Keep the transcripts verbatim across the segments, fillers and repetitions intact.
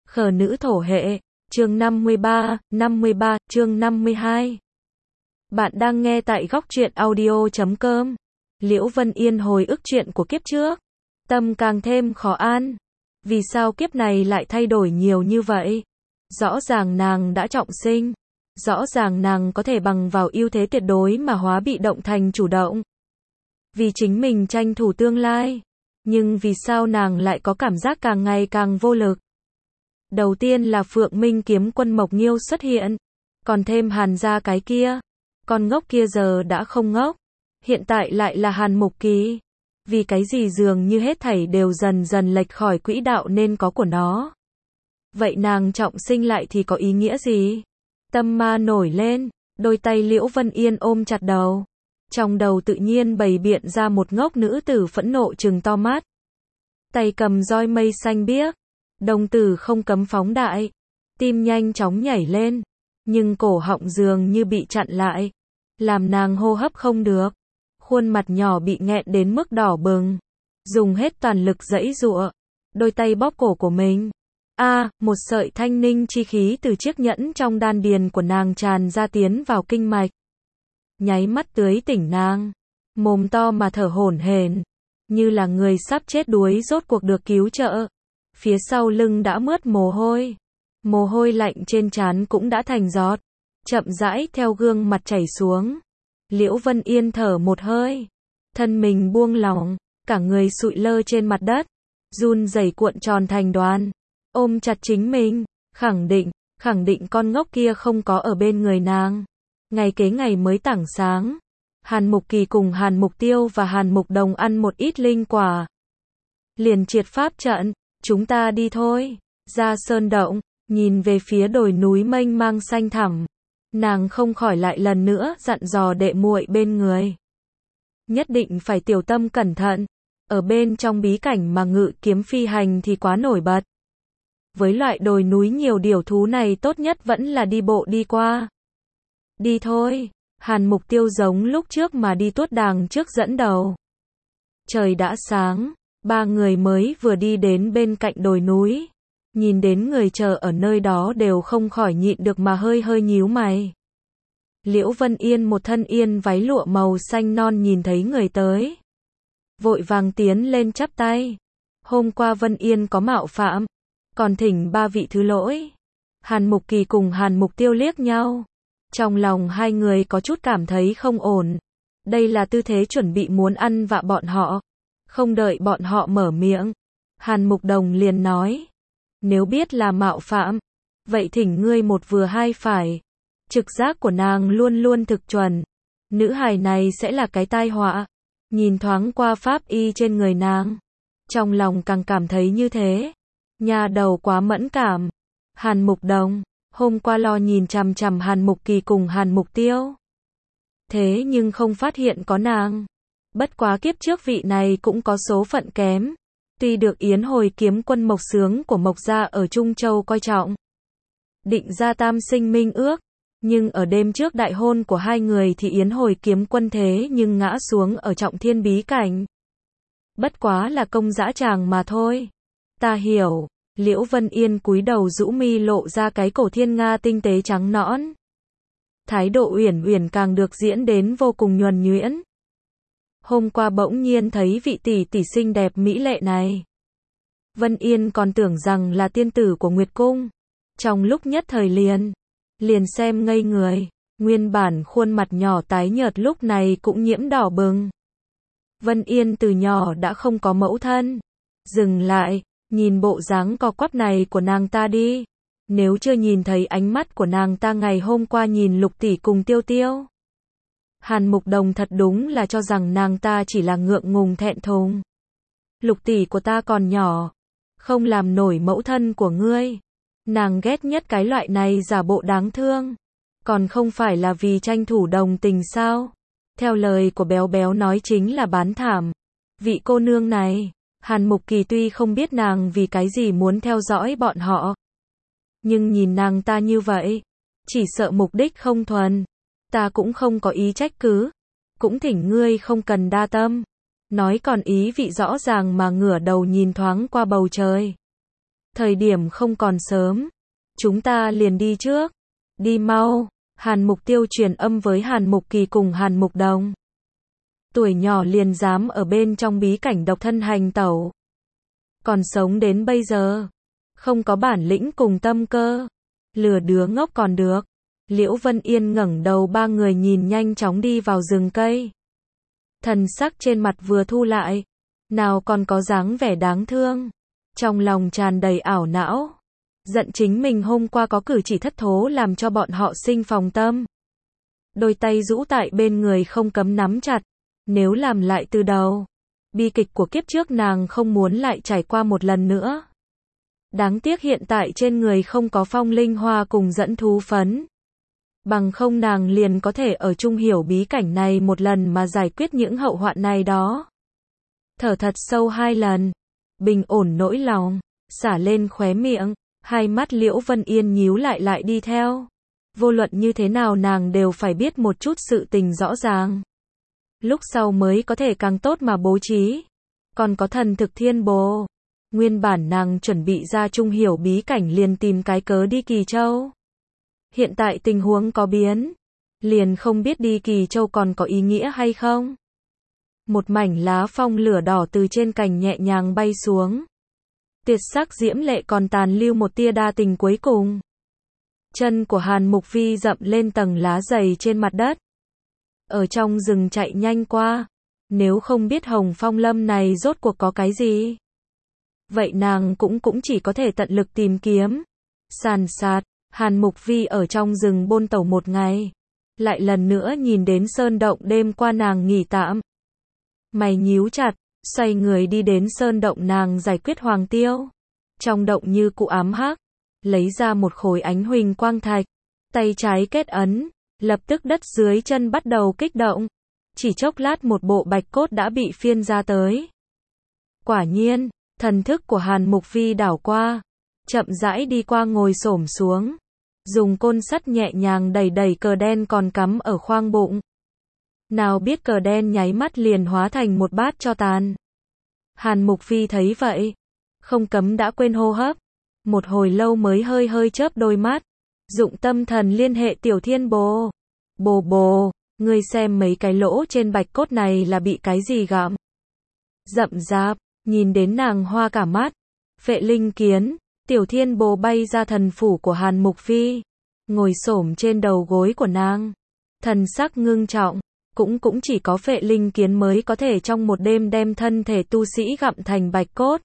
Khờ nữ thổ hệ, chương năm mươi ba, năm mươi ba, chương năm mươi hai. Bạn đang nghe tại góc truyện audio chấm com. Liễu Vân Yên hồi ức chuyện của kiếp trước. Tâm càng thêm khó an. Vì sao kiếp này lại thay đổi nhiều như vậy? Rõ ràng nàng đã trọng sinh. Rõ ràng nàng có thể bằng vào ưu thế tuyệt đối mà hóa bị động thành chủ động. Vì chính mình tranh thủ tương lai. Nhưng vì sao nàng lại có cảm giác càng ngày càng vô lực? Đầu tiên là Phượng Minh kiếm quân Mộc Nghiêu xuất hiện. Còn thêm Hàn gia cái kia. Con ngốc kia giờ đã không ngốc. Hiện tại lại là Hàn Mục Kỳ. Vì cái gì dường như hết thảy đều dần dần lệch khỏi quỹ đạo nên có của nó. Vậy nàng trọng sinh lại thì có ý nghĩa gì? Tâm ma nổi lên. Đôi tay Liễu Vân Yên ôm chặt đầu. Trong đầu tự nhiên bày biện ra một ngốc nữ tử phẫn nộ trừng to mắt. Tay cầm roi mây xanh biếc. Đồng tử không cấm phóng đại. Tim nhanh chóng nhảy lên. Nhưng cổ họng dường như bị chặn lại. Làm nàng hô hấp không được. Khuôn mặt nhỏ bị nghẹn đến mức đỏ bừng. Dùng hết toàn lực giãy giụa. Đôi tay bóp cổ của mình. A, à, một sợi thanh ninh chi khí từ chiếc nhẫn trong đan điền của nàng tràn ra tiến vào kinh mạch. Nháy mắt tưới tỉnh nàng. Mồm to mà thở hổn hển. Như là người sắp chết đuối rốt cuộc được cứu trợ. Phía sau lưng đã mướt mồ hôi. Mồ hôi lạnh trên trán cũng đã thành giọt. Chậm rãi theo gương mặt chảy xuống. Liễu Vân Yên thở một hơi. Thân mình buông lỏng. Cả người sụi lơ trên mặt đất. Run rẩy cuộn tròn thành đoàn. Ôm chặt chính mình. Khẳng định, khẳng định con ngốc kia không có ở bên người nàng. Ngày kế ngày mới tảng sáng. Hàn Mục Kỳ cùng Hàn Mục Tiêu và Hàn Mục Đồng ăn một ít linh quả. Liền triệt pháp trận. Chúng ta đi thôi. Ra sơn động. Nhìn về phía đồi núi mênh mang xanh thẳm. Nàng không khỏi lại lần nữa dặn dò đệ muội bên người. Nhất định phải tiểu tâm cẩn thận. Ở bên trong bí cảnh mà ngự kiếm phi hành thì quá nổi bật. Với loại đồi núi nhiều điểu thú này tốt nhất vẫn là đi bộ đi qua. Đi thôi. Hàn Mục Tiêu giống lúc trước mà đi tuốt đàng trước dẫn đầu. Trời đã sáng. Ba người mới vừa đi đến bên cạnh đồi núi. Nhìn đến người chờ ở nơi đó đều không khỏi nhịn được mà hơi hơi nhíu mày. Liễu Vân Yên một thân yên váy lụa màu xanh non nhìn thấy người tới. Vội vàng tiến lên chắp tay. Hôm qua Vân Yên có mạo phạm. Còn thỉnh ba vị thứ lỗi. Hàn Mục Kỳ cùng Hàn Mục Tiêu liếc nhau. Trong lòng hai người có chút cảm thấy không ổn. Đây là tư thế chuẩn bị muốn ăn vạ bọn họ. Không đợi bọn họ mở miệng. Hàn Mục Đồng liền nói. Nếu biết là mạo phạm. Vậy thỉnh ngươi một vừa hai phải. Trực giác của nàng luôn luôn thực chuẩn. Nữ hài này sẽ là cái tai họa. Nhìn thoáng qua pháp y trên người nàng. Trong lòng càng cảm thấy như thế. Nhà đầu quá mẫn cảm. Hàn Mục Đồng. Hôm qua lo nhìn chằm chằm Hàn Mục Kỳ cùng Hàn Mục Tiêu. Thế nhưng không phát hiện có nàng. Bất quá kiếp trước vị này cũng có số phận kém. Tuy được Yến Hồi kiếm quân Mộc Sướng của Mộc gia ở Trung Châu coi trọng. Định ra tam sinh minh ước. Nhưng ở đêm trước đại hôn của hai người thì Yến Hồi kiếm quân thế nhưng ngã xuống ở trọng thiên bí cảnh. Bất quá là công dã tràng mà thôi. Ta hiểu. Liễu Vân Yên cúi đầu rũ mi lộ ra cái cổ thiên nga tinh tế trắng nõn. Thái độ uyển uyển càng được diễn đến vô cùng nhuần nhuyễn. Hôm qua bỗng nhiên thấy vị tỷ tỷ xinh đẹp mỹ lệ này. Vân Yên còn tưởng rằng là tiên tử của Nguyệt Cung. Trong lúc nhất thời liền, liền xem ngây người. Nguyên bản khuôn mặt nhỏ tái nhợt lúc này cũng nhiễm đỏ bừng. Vân Yên từ nhỏ đã không có mẫu thân. Dừng lại, nhìn bộ dáng co quắp này của nàng ta đi. Nếu chưa nhìn thấy ánh mắt của nàng ta ngày hôm qua nhìn Lục tỷ cùng Tiêu Tiêu. Hàn Mục Đồng thật đúng là cho rằng nàng ta chỉ là ngượng ngùng thẹn thùng. Lục tỷ của ta còn nhỏ. Không làm nổi mẫu thân của ngươi. Nàng ghét nhất cái loại này giả bộ đáng thương. Còn không phải là vì tranh thủ đồng tình sao? Theo lời của Béo Béo nói chính là bán thảm. Vị cô nương này. Hàn Mục Kỳ tuy không biết nàng vì cái gì muốn theo dõi bọn họ. Nhưng nhìn nàng ta như vậy. Chỉ sợ mục đích không thuần. Ta cũng không có ý trách cứ. Cũng thỉnh ngươi không cần đa tâm. Nói còn ý vị rõ ràng mà ngửa đầu nhìn thoáng qua bầu trời. thời điểm không còn sớm. Chúng ta liền đi trước. Đi mau. Hàn Mục Tiêu truyền âm với Hàn Mục Kỳ cùng Hàn Mục Đồng. Tuổi nhỏ liền dám ở bên trong bí cảnh độc thân hành tẩu. Còn sống đến bây giờ. Không có bản lĩnh cùng tâm cơ. Lừa đứa ngốc còn được. Liễu Vân Yên ngẩng đầu, ba người nhìn nhanh chóng đi vào rừng cây. Thần sắc trên mặt vừa thu lại. Nào còn có dáng vẻ đáng thương. Trong lòng tràn đầy ảo não. Giận chính mình hôm qua có cử chỉ thất thố làm cho bọn họ sinh phòng tâm. Đôi tay rũ tại bên người không cấm nắm chặt. Nếu làm lại từ đầu. Bi kịch của kiếp trước nàng không muốn lại trải qua một lần nữa. Đáng tiếc hiện tại trên người không có phong linh hoa cùng dẫn thú phấn. Bằng không nàng liền có thể ở chung hiểu bí cảnh này một lần mà giải quyết những hậu hoạn này đó. Thở thật sâu hai lần. Bình ổn nỗi lòng. Xả lên khóe miệng. Hai mắt Liễu Vân Yên nhíu lại lại đi theo. Vô luận như thế nào nàng đều phải biết một chút sự tình rõ ràng. Lúc sau mới có thể càng tốt mà bố trí. Còn có thần thực thiên bồ. Nguyên bản nàng chuẩn bị ra chung hiểu bí cảnh liền tìm cái cớ đi Kỳ Châu. Hiện tại tình huống có biến. Liền không biết đi Kỳ Châu còn có ý nghĩa hay không. Một mảnh lá phong lửa đỏ từ trên cành nhẹ nhàng bay xuống. Tuyệt sắc diễm lệ còn tàn lưu một tia đa tình cuối cùng. Chân của Hàn Mục Vi dậm lên tầng lá dày trên mặt đất. Ở trong rừng chạy nhanh qua. Nếu không biết Hồng Phong Lâm này rốt cuộc có cái gì. Vậy nàng cũng cũng chỉ có thể tận lực tìm kiếm. Sàn sạt, Hàn Mục Vi ở trong rừng bôn tẩu một ngày. Lại lần nữa nhìn đến sơn động đêm qua nàng nghỉ tạm. Mày nhíu chặt, xoay người đi đến sơn động nàng giải quyết Hoàng Tiêu. Trong động như cụ ám hắc, lấy ra một khối ánh huỳnh quang thạch. Tay trái kết ấn, lập tức đất dưới chân bắt đầu kích động. Chỉ chốc lát một bộ bạch cốt đã bị phiên ra tới. Quả nhiên, thần thức của Hàn Mục Vi đảo qua. Chậm rãi đi qua ngồi xổm xuống. Dùng côn sắt nhẹ nhàng đẩy đẩy cờ đen còn cắm ở khoang bụng. Nào biết cờ đen nháy mắt liền hóa thành một bát tro tàn. Hàn Mục Vi thấy vậy. Không cấm đã quên hô hấp. Một hồi lâu mới hơi hơi chớp đôi mắt. Dụng tâm thần liên hệ Tiểu Thiên Bồ. Bồ bồ, ngươi xem mấy cái lỗ trên bạch cốt này là bị cái gì gặm. Rậm rạp, nhìn đến nàng hoa cả mắt. Phệ linh kiến, Tiểu Thiên Bồ bay ra thần phủ của Hàn Mục Vi. Ngồi xổm trên đầu gối của nàng. Thần sắc ngưng trọng. Cũng cũng chỉ có phệ linh kiến mới có thể trong một đêm đem thân thể tu sĩ gặm thành bạch cốt.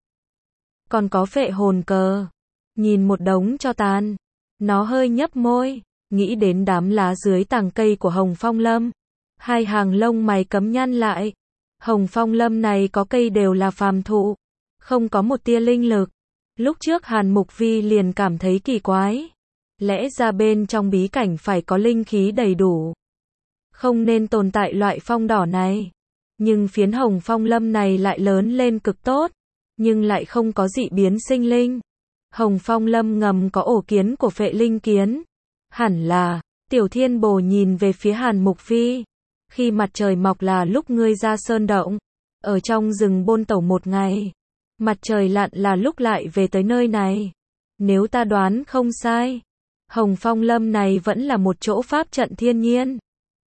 Còn có phệ hồn cờ. Nhìn một đống tro tàn. Nó hơi nhấp môi. Nghĩ đến đám lá dưới tàng cây của Hồng Phong Lâm. Hai hàng lông mày cấm nhăn lại. Hồng Phong Lâm này có cây đều là phàm thụ. Không có một tia linh lực. Lúc trước Hàn Mục Vi liền cảm thấy kỳ quái. Lẽ ra bên trong bí cảnh phải có linh khí đầy đủ. Không nên tồn tại loại phong đỏ này. Nhưng phiến Hồng Phong Lâm này lại lớn lên cực tốt. Nhưng lại không có dị biến sinh linh. Hồng Phong Lâm ngầm có ổ kiến của phệ linh kiến. Hẳn là, Tiểu Thiên Bồ nhìn về phía Hàn Mục Vi. Khi mặt trời mọc là lúc ngươi ra sơn động. Ở trong rừng bôn tẩu một ngày. Mặt trời lặn là lúc lại về tới nơi này. Nếu ta đoán không sai. Hồng Phong Lâm này vẫn là một chỗ pháp trận thiên nhiên.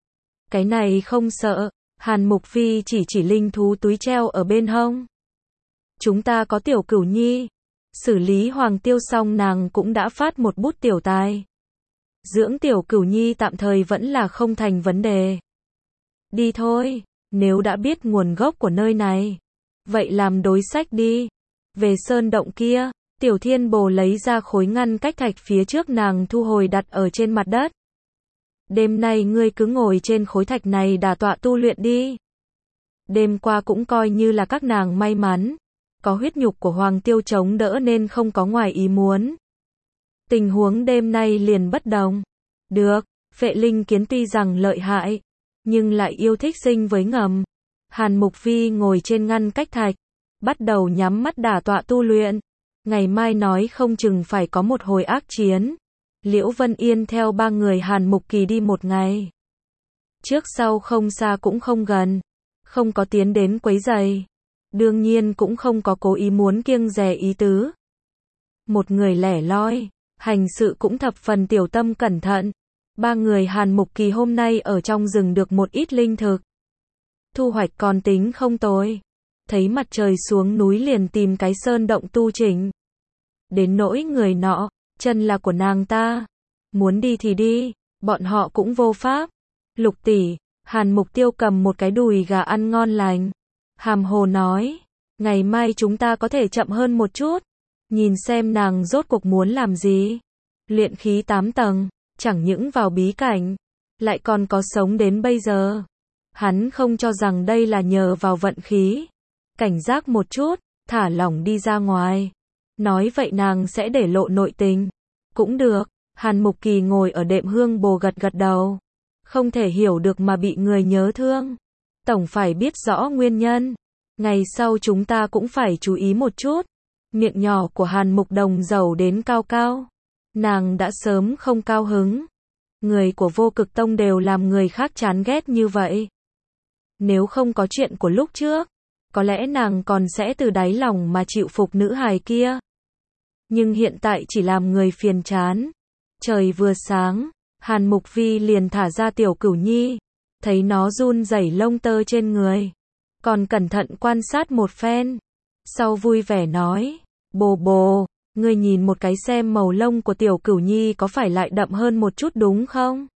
Cái này không sợ. Hàn Mục Vi chỉ chỉ linh thú túi treo ở bên hông. Chúng ta có Tiểu Cửu Nhi. Xử lý Hoàng Tiêu xong nàng cũng đã phát một bút tiểu tài. Dưỡng Tiểu Cửu Nhi tạm thời vẫn là không thành vấn đề. Đi thôi, nếu đã biết nguồn gốc của nơi này. Vậy làm đối sách đi. Về sơn động kia, Tiểu Thiên Bồ lấy ra khối ngăn cách thạch phía trước nàng thu hồi đặt ở trên mặt đất. Đêm nay ngươi cứ ngồi trên khối thạch này đả tọa tu luyện đi. Đêm qua cũng coi như là các nàng may mắn. Có huyết nhục của Hoàng Tiêu chống đỡ nên không có ngoài ý muốn. Tình huống đêm nay liền bất đồng. Được, phệ linh kiến tuy rằng lợi hại, nhưng lại yêu thích sinh với ngầm. Hàn Mục Vi ngồi trên ngăn cách thạch, bắt đầu nhắm mắt đả tọa tu luyện. Ngày mai nói không chừng phải có một hồi ác chiến. Liễu Vân Yên theo ba người Hàn Mục Kỳ đi một ngày. Trước sau không xa cũng không gần, không có tiến đến quấy rầy. Đương nhiên cũng không có cố ý muốn kiêng dè ý tứ. một người lẻ loi, hành sự cũng thập phần tiểu tâm cẩn thận. Ba người Hàn Mục Kỳ hôm nay ở trong rừng được một ít linh thực. Thu hoạch còn tính không tồi. Thấy mặt trời xuống núi liền tìm cái sơn động tu chỉnh. Đến nỗi người nọ, chân là của nàng ta. Muốn đi thì đi, bọn họ cũng vô pháp. Lục tỷ, Hàn Mục Tiêu cầm một cái đùi gà ăn ngon lành. Hàm hồ nói, ngày mai chúng ta có thể chậm hơn một chút. Nhìn xem nàng rốt cuộc muốn làm gì. Luyện khí tám tầng, chẳng những vào bí cảnh, lại còn có sống đến bây giờ. Hắn không cho rằng đây là nhờ vào vận khí. Cảnh giác một chút, thả lỏng đi ra ngoài. Nói vậy nàng sẽ để lộ nội tình. Cũng được, Hàn Mục Kỳ ngồi ở đệm hương bồ gật gật đầu. Không thể hiểu được mà bị người nhớ thương. Tổng phải biết rõ nguyên nhân. Ngày sau chúng ta cũng phải chú ý một chút. Miệng nhỏ của Hàn Mục Đồng giàu đến cao cao. Nàng đã sớm không cao hứng. Người của Vô Cực Tông đều làm người khác chán ghét như vậy. Nếu không có chuyện của lúc trước, có lẽ nàng còn sẽ từ đáy lòng mà chịu phục nữ hài kia. Nhưng hiện tại chỉ làm người phiền chán. Trời vừa sáng, Hàn Mục Vi liền thả ra Tiểu Cửu Nhi. Thấy nó run rẩy lông tơ trên người. Còn cẩn thận quan sát một phen. Sau vui vẻ nói, bồ bồ, ngươi nhìn một cái xem màu lông của Tiểu Cửu Nhi có phải lại đậm hơn một chút đúng không?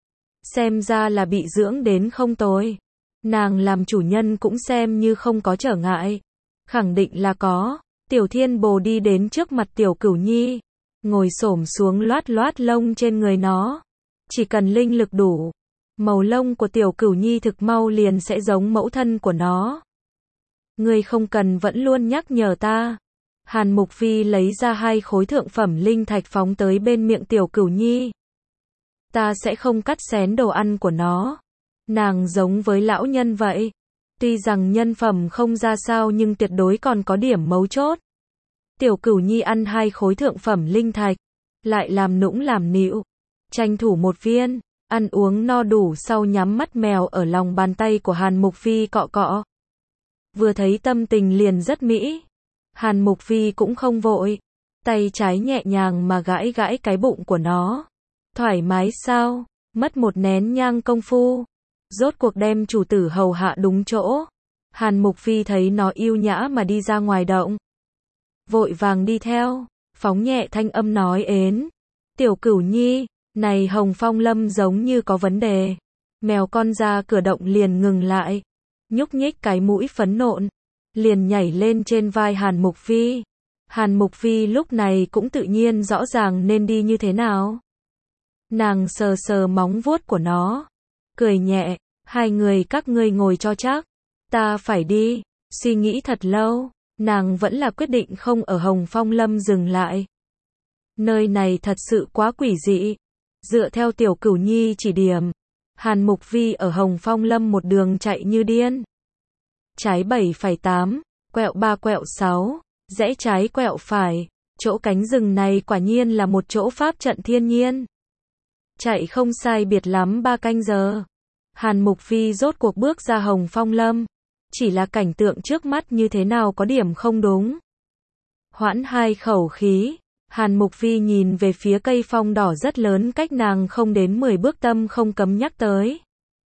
Xem ra là bị dưỡng đến không tồi. Nàng làm chủ nhân cũng xem như không có trở ngại. Khẳng định là có. Tiểu Thiên Bồ đi đến trước mặt Tiểu Cửu Nhi. Ngồi xổm xuống loát loát lông trên người nó. Chỉ cần linh lực đủ. Màu lông của Tiểu Cửu Nhi thực mau liền sẽ giống mẫu thân của nó. Ngươi không cần vẫn luôn nhắc nhở ta. Hàn Mục Vi lấy ra hai khối thượng phẩm linh thạch phóng tới bên miệng Tiểu Cửu Nhi. Ta sẽ không cắt xén đồ ăn của nó. Nàng giống với lão nhân vậy. Tuy rằng nhân phẩm không ra sao nhưng tuyệt đối còn có điểm mấu chốt. Tiểu Cửu Nhi ăn hai khối thượng phẩm linh thạch. Lại làm nũng làm nịu. Tranh thủ một viên. Ăn uống no đủ sau nhắm mắt mèo ở lòng bàn tay của Hàn Mục Vi cọ cọ. Vừa thấy tâm tình liền rất mỹ. Hàn Mục Vi cũng không vội. Tay trái nhẹ nhàng mà gãi gãi cái bụng của nó. Thoải mái sao? Mất một nén nhang công phu. Rốt cuộc đem chủ tử hầu hạ đúng chỗ. Hàn Mục Vi thấy nó yêu nhã mà đi ra ngoài động. Vội vàng đi theo. Phóng nhẹ thanh âm nói ến. Tiểu Cửu Nhi, này Hồng Phong Lâm giống như có vấn đề. Mèo con ra cửa động liền ngừng lại. Nhúc nhích cái mũi phấn nộn. Liền nhảy lên trên vai Hàn Mục Vi. Hàn Mục Vi lúc này cũng tự nhiên rõ ràng nên đi như thế nào. Nàng sờ sờ móng vuốt của nó. Cười nhẹ, hai người các ngươi ngồi cho chắc. Ta phải đi. Suy nghĩ thật lâu, nàng vẫn là quyết định không ở Hồng Phong Lâm dừng lại. Nơi này thật sự quá quỷ dị. Dựa theo Tiểu Cửu Nhi chỉ điểm, Hàn Mục Vi ở Hồng Phong Lâm một đường chạy như điên. Trái bảy phẩy tám, quẹo ba quẹo sáu, rẽ trái quẹo phải. Chỗ cánh rừng này quả nhiên là một chỗ pháp trận thiên nhiên. Chạy không sai biệt lắm ba canh giờ. Hàn Mục Vi rốt cuộc bước ra Hồng Phong Lâm. Chỉ là cảnh tượng trước mắt như thế nào có điểm không đúng. Hoãn hai khẩu khí. Hàn Mục Vi nhìn về phía cây phong đỏ rất lớn cách nàng không đến mười bước tâm không cấm nhắc tới.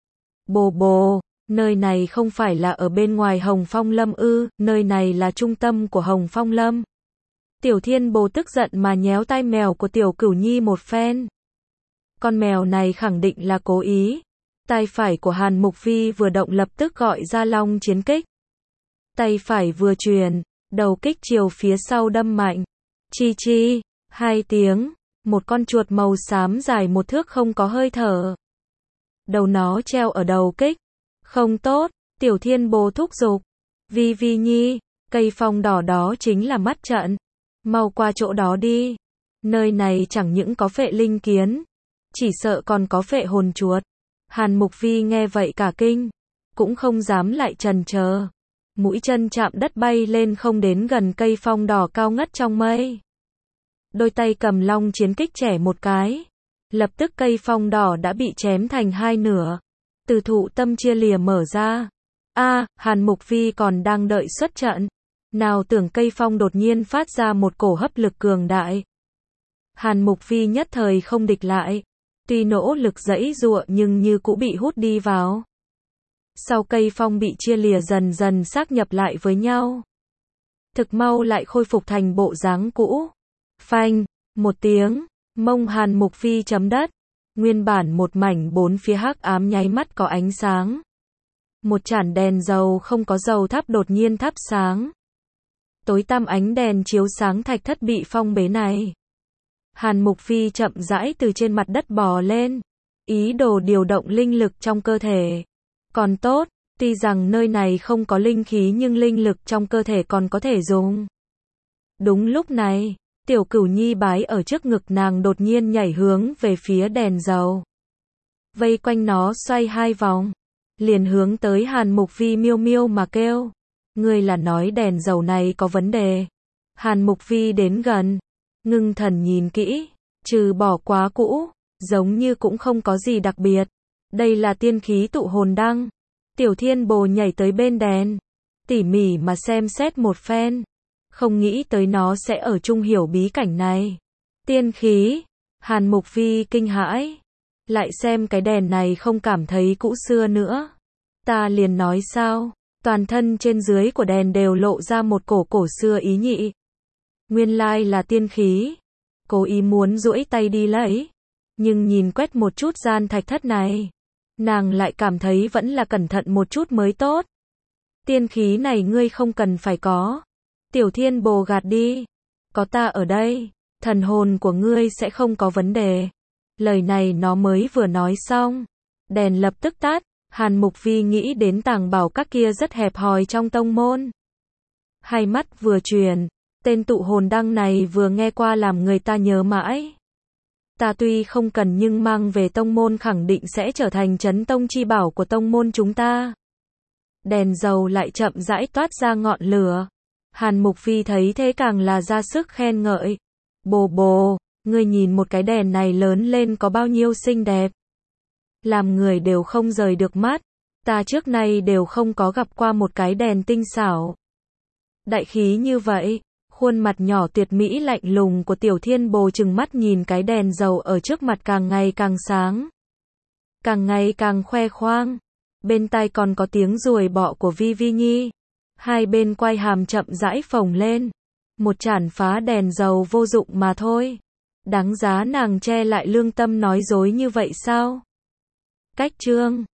Bồ bồ, nơi này không phải là ở bên ngoài Hồng Phong Lâm ư, nơi này là trung tâm của Hồng Phong Lâm. Tiểu Thiên Bồ tức giận mà nhéo tai mèo của Tiểu Cửu Nhi một phen. Con mèo này khẳng định là cố ý. Tay phải của Hàn Mục Vi vừa động lập tức gọi ra long chiến kích. Tay phải vừa truyền, đầu kích chiều phía sau đâm mạnh. Chi chi, hai tiếng, một con chuột màu xám dài một thước không có hơi thở. Đầu nó treo ở đầu kích. Không tốt, Tiểu Thiên Bồ thúc giục. Vi Vi Nhi, cây phong đỏ đó chính là mắt trận. Mau qua chỗ đó đi. Nơi này chẳng những có phệ linh kiến, chỉ sợ còn có phệ hồn chuột. Hàn Mục Vi nghe vậy cả kinh, cũng không dám lại chần chờ. Mũi chân chạm đất bay lên không đến gần cây phong đỏ cao ngất trong mây. Đôi tay cầm long chiến kích chẻ một cái. Lập tức cây phong đỏ đã bị chém thành hai nửa. Từ thụ tâm chia lìa mở ra. A, à, Hàn Mục Vi còn đang đợi xuất trận. Nào tưởng cây phong đột nhiên phát ra một cổ hấp lực cường đại. Hàn Mục Phi nhất thời không địch lại. Tuy nỗ lực giãy giụa nhưng như cũ bị hút đi vào. Sau cây phong bị chia lìa dần dần xác nhập lại với nhau. Thực mau lại khôi phục thành bộ dáng cũ. Phanh, một tiếng, mông Hàn Mục Phi chấm đất. Nguyên bản một mảnh bốn phía hắc ám nháy mắt có ánh sáng. Một chản đèn dầu không có dầu thắp đột nhiên thắp sáng. Tối tăm ánh đèn chiếu sáng thạch thất bị phong bế này. Hàn Mục Phi chậm rãi từ trên mặt đất bò lên. Ý đồ điều động linh lực trong cơ thể. Còn tốt, tuy rằng nơi này không có linh khí nhưng linh lực trong cơ thể còn có thể dùng. Đúng lúc này, Tiểu Cửu Nhi bái ở trước ngực nàng đột nhiên nhảy hướng về phía đèn dầu. Vây quanh nó xoay hai vòng. Liền hướng tới Hàn Mục Phi miêu miêu mà kêu. Ngươi là nói đèn dầu này có vấn đề. Hàn Mục Phi đến gần. Ngưng thần nhìn kỹ. Trừ bỏ quá cũ. Giống như cũng không có gì đặc biệt. Đây là tiên khí tụ hồn đăng. Tiểu Thiên Bồ nhảy tới bên đèn. Tỉ mỉ mà xem xét một phen. Không nghĩ tới nó sẽ ở chung hiểu bí cảnh này. Tiên khí. Hàn Mục Phi kinh hãi. Lại xem cái đèn này không cảm thấy cũ xưa nữa. Ta liền nói sao, toàn thân trên dưới của đèn đều lộ ra một cổ cổ xưa ý nhị. Nguyên lai là tiên khí. Cố ý muốn duỗi tay đi lấy. Nhưng nhìn quét một chút gian thạch thất này. Nàng lại cảm thấy vẫn là cẩn thận một chút mới tốt. Tiên khí này ngươi không cần phải có. Tiểu Thiên Bồ gạt đi. Có ta ở đây, thần hồn của ngươi sẽ không có vấn đề. Lời này nó mới vừa nói xong. Đèn lập tức tắt. Hàn Mục Phi nghĩ đến tàng bảo các kia rất hẹp hòi trong tông môn. Hai mắt vừa chuyển. Tên tụ hồn đăng này vừa nghe qua làm người ta nhớ mãi. Ta tuy không cần nhưng mang về tông môn khẳng định sẽ trở thành trấn tông chi bảo của tông môn chúng ta. Đèn dầu lại chậm rãi toát ra ngọn lửa. Hàn Mục Phi thấy thế càng là ra sức khen ngợi. Bồ bồ, ngươi nhìn một cái đèn này lớn lên có bao nhiêu xinh đẹp. Làm người đều không rời được mắt. Ta trước nay đều không có gặp qua một cái đèn tinh xảo. Đại khí như vậy. Khuôn mặt nhỏ tuyệt mỹ lạnh lùng của Tiểu Thiên Bồ trừng mắt nhìn cái đèn dầu ở trước mặt càng ngày càng sáng. Càng ngày càng khoe khoang. Bên tai còn có tiếng ruồi bọ của Vi Vi Nhi. Hai bên quai hàm chậm rãi phồng lên. Một chản phá đèn dầu vô dụng mà thôi. Đáng giá nàng che lại lương tâm nói dối như vậy sao? Cách chương